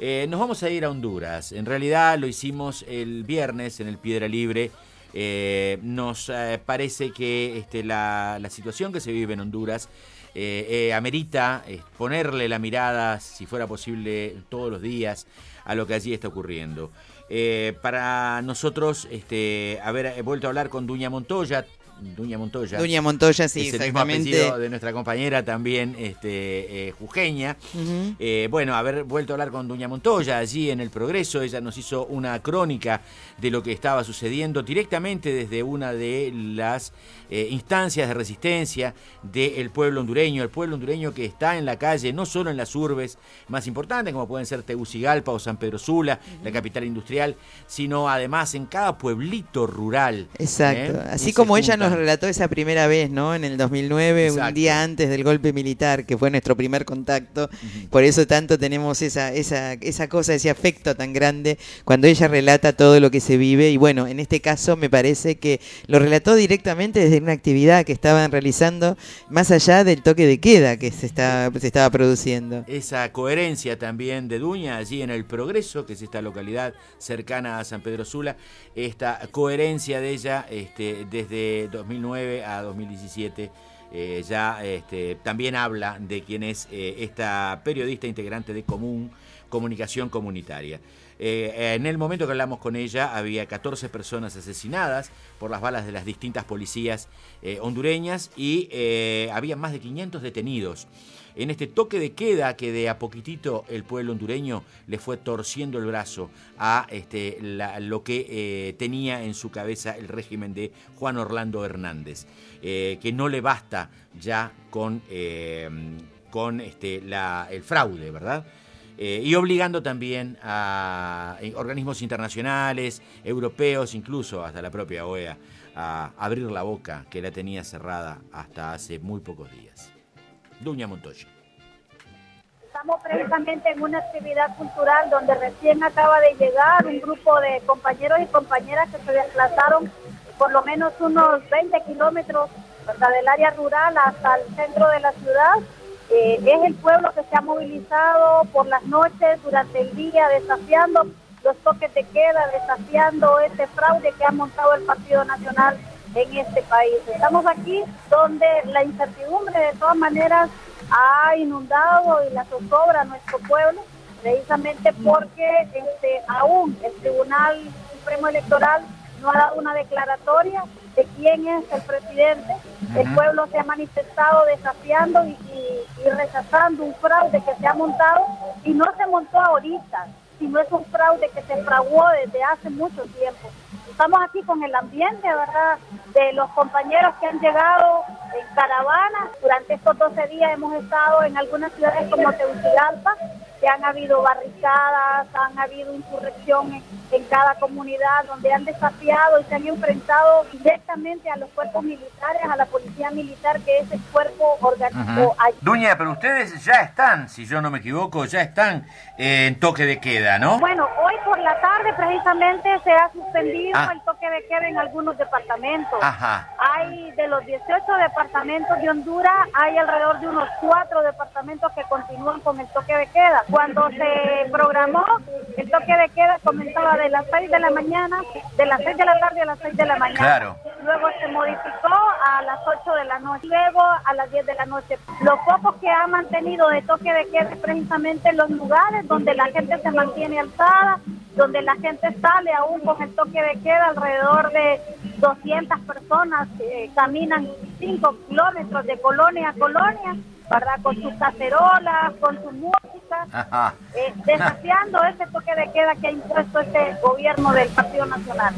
Nos vamos a ir a Honduras. En realidad lo hicimos el viernes en el Piedra Libre. Nos parece que la situación que se vive en Honduras amerita ponerle la mirada, si fuera posible, todos los días a lo que allí está ocurriendo. Para nosotros, haber vuelto a hablar con Duña Montoya, sí, es el mismo apellido de nuestra compañera también jujeña. Bueno, haber vuelto a hablar con Duña Montoya allí en El Progreso. Ella nos hizo una crónica de lo que estaba sucediendo directamente desde una de las instancias de resistencia del pueblo hondureño, el pueblo hondureño que está en la calle, no solo en las urbes más importantes como pueden ser Tegucigalpa o San Pedro Sula, la capital industrial, sino además en cada pueblito rural. Exacto, así como ella nos relató esa primera vez, ¿no? En el 2009, exacto, un día antes del golpe militar, que fue nuestro primer contacto. Por eso tanto tenemos esa cosa, ese afecto tan grande cuando ella relata todo lo que se vive. Y bueno, en este caso me parece que lo relató directamente desde una actividad que estaban realizando más allá del toque de queda que se estaba produciendo. Esa coherencia también de Duña allí en El Progreso, que es esta localidad cercana a San Pedro Sula, esta coherencia de ella desde 2009 a 2017 también habla de quién es esta periodista integrante de Comunicación Comunitaria. En el momento que hablamos con ella había 14 personas asesinadas por las balas de las distintas policías hondureñas y había más de 500 detenidos en este toque de queda que de a poquitito el pueblo hondureño le fue torciendo el brazo a lo que tenía en su cabeza el régimen de Juan Orlando Hernández, que no le basta ya con el fraude, ¿verdad? Y obligando también a organismos internacionales, europeos, incluso hasta la propia OEA, a abrir la boca que la tenía cerrada hasta hace muy pocos días. Duña Montoya. Estamos precisamente en una actividad cultural donde recién acaba de llegar un grupo de compañeros y compañeras que se desplazaron por lo menos unos 20 kilómetros, ¿verdad?, del área rural hasta el centro de la ciudad. Es el pueblo que se ha movilizado por las noches, durante el día, desafiando los toques de queda, desafiando este fraude que ha montado el Partido Nacional en este país. Estamos aquí donde la incertidumbre de todas maneras ha inundado y la zozobra a nuestro pueblo, precisamente porque aún el Tribunal Supremo Electoral no ha dado una declaratoria de quién es el presidente. El pueblo se ha manifestado desafiando y rechazando un fraude que se ha montado, y no se montó ahorita, sino es un fraude que se fraguó desde hace mucho tiempo. Estamos aquí con el ambiente, ¿verdad?, de los compañeros que han llegado en caravana. Durante estos 12 días hemos estado en algunas ciudades como Tegucigalpa, que han habido barricadas, han habido insurrección en cada comunidad, donde han desafiado y se han enfrentado directamente a los cuerpos militares, a la policía militar, que es el cuerpo orgánico. Duña, pero ustedes ya están, si yo no me equivoco, ya están en toque de queda, ¿no? Bueno, hoy por la tarde precisamente se ha suspendido el toque de queda en algunos departamentos. Hay de los 18 departamentos de Honduras, hay alrededor de unos 4 departamentos que continúan con el toque de queda. Cuando se programó, el toque de queda comenzaba de las 6 de la mañana, de las 6 de la tarde a las 6 de la mañana. Claro. Luego se modificó a las 8 de la noche, luego a las 10 de la noche. Los pocos que ha mantenido de toque de queda es precisamente en los lugares donde la gente se mantiene alzada, donde la gente sale aún con el toque de queda. Alrededor de 200 personas caminan 5 kilómetros de colonia a colonia, ¿verdad?, con sus cacerolas, con su música, desafiando ese toque de queda que ha impuesto este gobierno del Partido Nacional.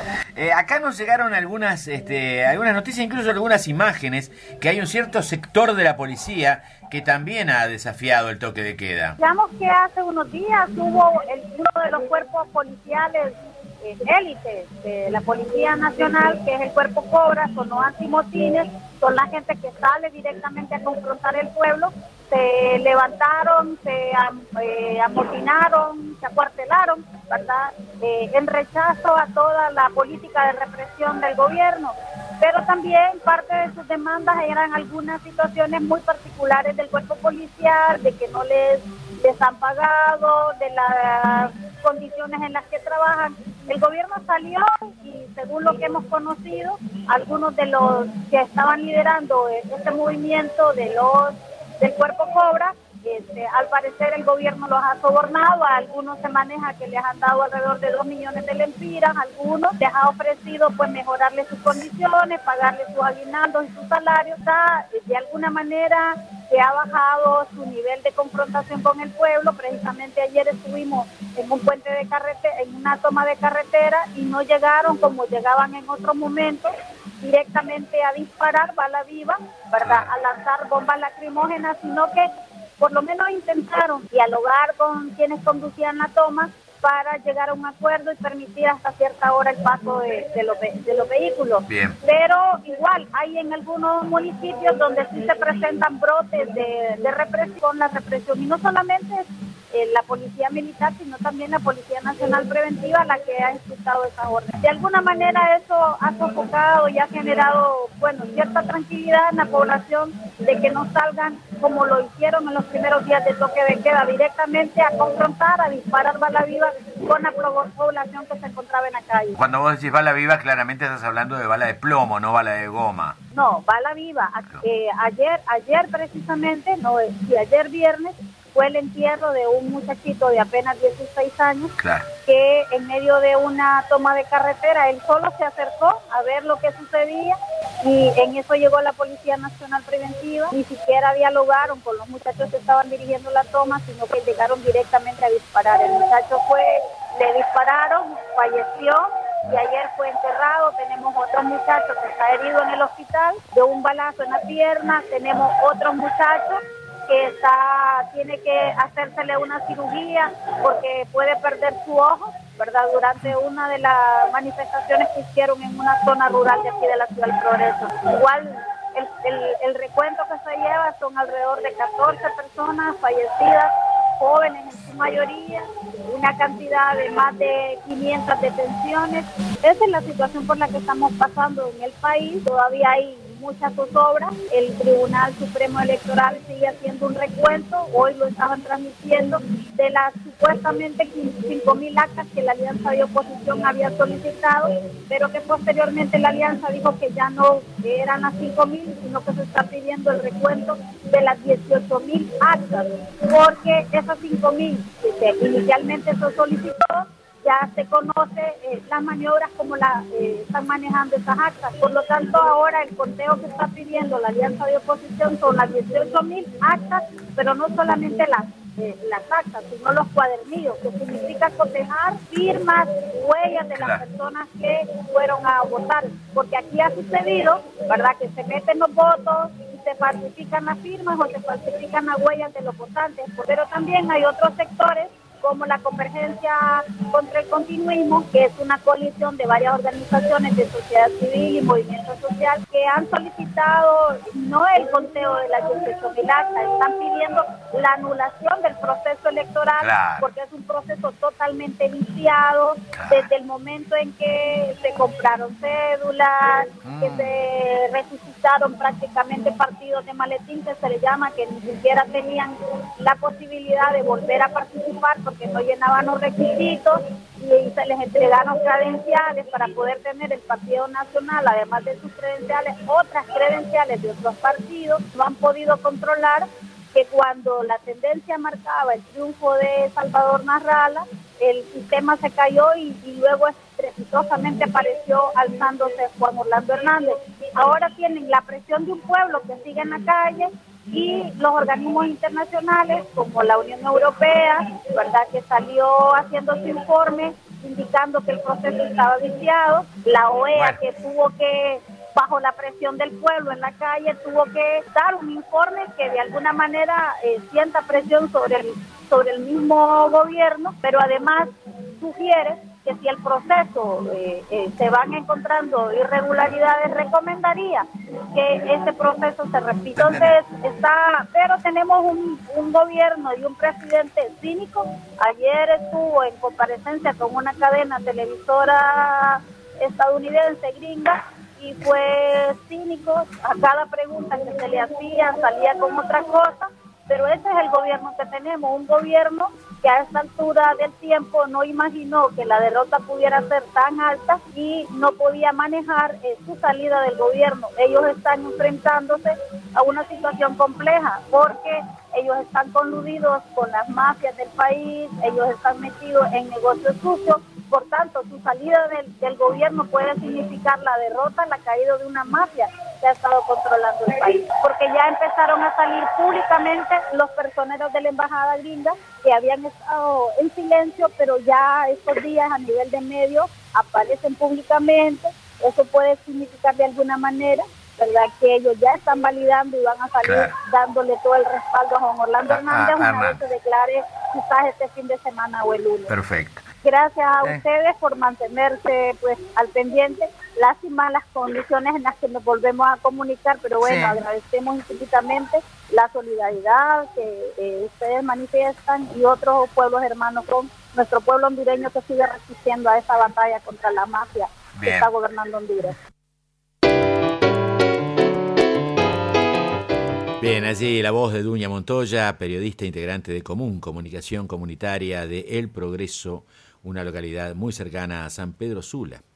Acá nos llegaron algunas noticias, incluso algunas imágenes, que hay un cierto sector de la policía que también ha desafiado el toque de queda. Digamos que hace uno hubo uno de los cuerpos policiales élites de la Policía Nacional, que es el Cuerpo Cobra, son los antimotines, son la gente que sale directamente a confrontar el pueblo. Se levantaron, se amotinaron, se acuartelaron, ¿verdad?, en rechazo a toda la política de represión del gobierno. pero también parte de sus demandas eran algunas situaciones muy particulares del cuerpo policial, de que no les han pagado, de las condiciones en las que trabajan. El gobierno salió y según lo que hemos conocido, algunos de los que estaban liderando este movimiento del cuerpo Cobra, al parecer el gobierno los ha sobornado, a algunos se maneja que les han dado alrededor de 2 millones de lempiras, a algunos les ha ofrecido pues mejorarles sus condiciones, pagarles sus aguinaldos y sus salarios, de alguna manera que ha bajado su nivel de confrontación con el pueblo. Precisamente ayer estuvimos en un puente de carretera, en una toma de carretera, y no llegaron como llegaban en otros momentos, directamente a disparar bala viva, ¿verdad?, a lanzar bombas lacrimógenas, sino que por lo menos intentaron dialogar con quienes conducían la toma para llegar a un acuerdo y permitir hasta cierta hora el paso de los vehículos. Bien. Pero igual hay en algunos municipios donde sí se presentan brotes de represión, la represión, y no solamente la policía militar, sino también la Policía Nacional Preventiva, la que ha ejecutado esa orden. De alguna manera eso ha sofocado y ha generado, bueno, cierta tranquilidad en la población de que no salgan como lo hicieron en los primeros días de toque de queda, directamente a confrontar, a disparar bala viva con la población que se encontraba en la calle. Cuando vos decís bala viva, claramente estás hablando de bala de plomo, no bala de goma. No, bala viva. Ayer precisamente, ayer viernes, fue el entierro de un muchachito de apenas 16 años, claro, que en medio de una toma de carretera, él solo se acercó a ver lo que sucedía, y en eso llegó la Policía Nacional Preventiva. Ni siquiera dialogaron con los muchachos que estaban dirigiendo la toma, sino que llegaron directamente a disparar. El muchacho le dispararon, falleció, y ayer fue enterrado. Tenemos otro muchacho que está herido en el hospital de un balazo en la pierna. Tenemos otro muchacho que tiene que hacérsele una cirugía porque puede perder su ojo, ¿verdad?, durante una de las manifestaciones que hicieron en una zona rural de aquí de la Ciudad del Progreso. Igual el recuento que se lleva son alrededor de 14 personas fallecidas, jóvenes en su mayoría, una cantidad de más de 500 detenciones. Esa es la situación por la que estamos pasando en el país. Todavía hay muchas zozobras. El Tribunal Supremo Electoral sigue haciendo un recuento, hoy lo estaban transmitiendo, de las supuestamente 5.000 actas que la Alianza de Oposición había solicitado, pero que posteriormente la Alianza dijo que ya no eran las 5.000, sino que se está pidiendo el recuento de las 18.000 actas, porque esas 5.000 que inicialmente se solicitó, ya se conoce las maniobras como están manejando esas actas. Por lo tanto, ahora el conteo que está pidiendo la Alianza de Oposición son las 18.000 actas, pero no solamente las actas, sino los cuadernillos, que significa cotejar firmas, huellas de las personas que fueron a votar, porque aquí ha sucedido, ¿verdad?, que se meten los votos y se falsifican las firmas o se falsifican las huellas de los votantes, pero también hay otros sectores como la Convergencia contra el Continuismo, que es una coalición de varias organizaciones de sociedad civil y movimiento social, que han solicitado no el conteo de las 18.000 actas, están pidiendo la anulación del proceso electoral, porque es un proceso totalmente viciado, desde el momento en que se compraron cédulas, que se resucitaron prácticamente partidos de maletín, que se le llama, que ni siquiera tenían la posibilidad de volver a participar porque no llenaban los requisitos, y se les entregaron credenciales para poder tener el Partido Nacional, además de sus credenciales, otras credenciales de otros partidos. No han podido controlar que cuando la tendencia marcaba el triunfo de Salvador Narrala, el sistema se cayó y luego estrepitosamente apareció alzándose Juan Orlando Hernández. Ahora tienen la presión de un pueblo que sigue en la calle, y los organismos internacionales como la Unión Europea, ¿verdad?, que salió haciendo su informe indicando que el proceso estaba viciado, la OEA que tuvo que, bajo la presión del pueblo en la calle, tuvo que dar un informe que de alguna manera sienta presión sobre el mismo gobierno, pero además sugiere que si el proceso se van encontrando irregularidades, recomendaría que este proceso se repita. Entonces pero tenemos un gobierno y un presidente cínico. Ayer estuvo en comparecencia con una cadena televisora estadounidense gringa, y fue cínico. A cada pregunta que se le hacía salía con otra cosa, pero ese es el gobierno que tenemos, un gobierno que a esta altura del tiempo no imaginó que la derrota pudiera ser tan alta y no podía manejar su salida del gobierno. Ellos están enfrentándose a una situación compleja porque ellos están coludidos con las mafias del país, ellos están metidos en negocios sucios. Por tanto, su salida del gobierno puede significar la derrota, la caída de una mafia que ha estado controlando el país. Porque ya empezaron a salir públicamente los personeros de la embajada gringa que habían estado en silencio, pero ya estos días a nivel de medios aparecen públicamente. Eso puede significar de alguna manera, ¿verdad?, que ellos ya están validando y van a salir dándole todo el respaldo a Juan Orlando Hernández una vez se declare quizás este fin de semana o el lunes. Perfecto. Gracias a ustedes por mantenerse pues al pendiente. Lástima las condiciones en las que nos volvemos a comunicar, pero bueno, agradecemos infinitamente la solidaridad que ustedes manifiestan y otros pueblos hermanos con nuestro pueblo hondureño que sigue resistiendo a esa batalla contra la mafia que está gobernando Honduras. Bien, allí la voz de Duña Montoya, periodista integrante de Común, Comunicación Comunitaria de El Progreso, una localidad muy cercana a San Pedro Sula.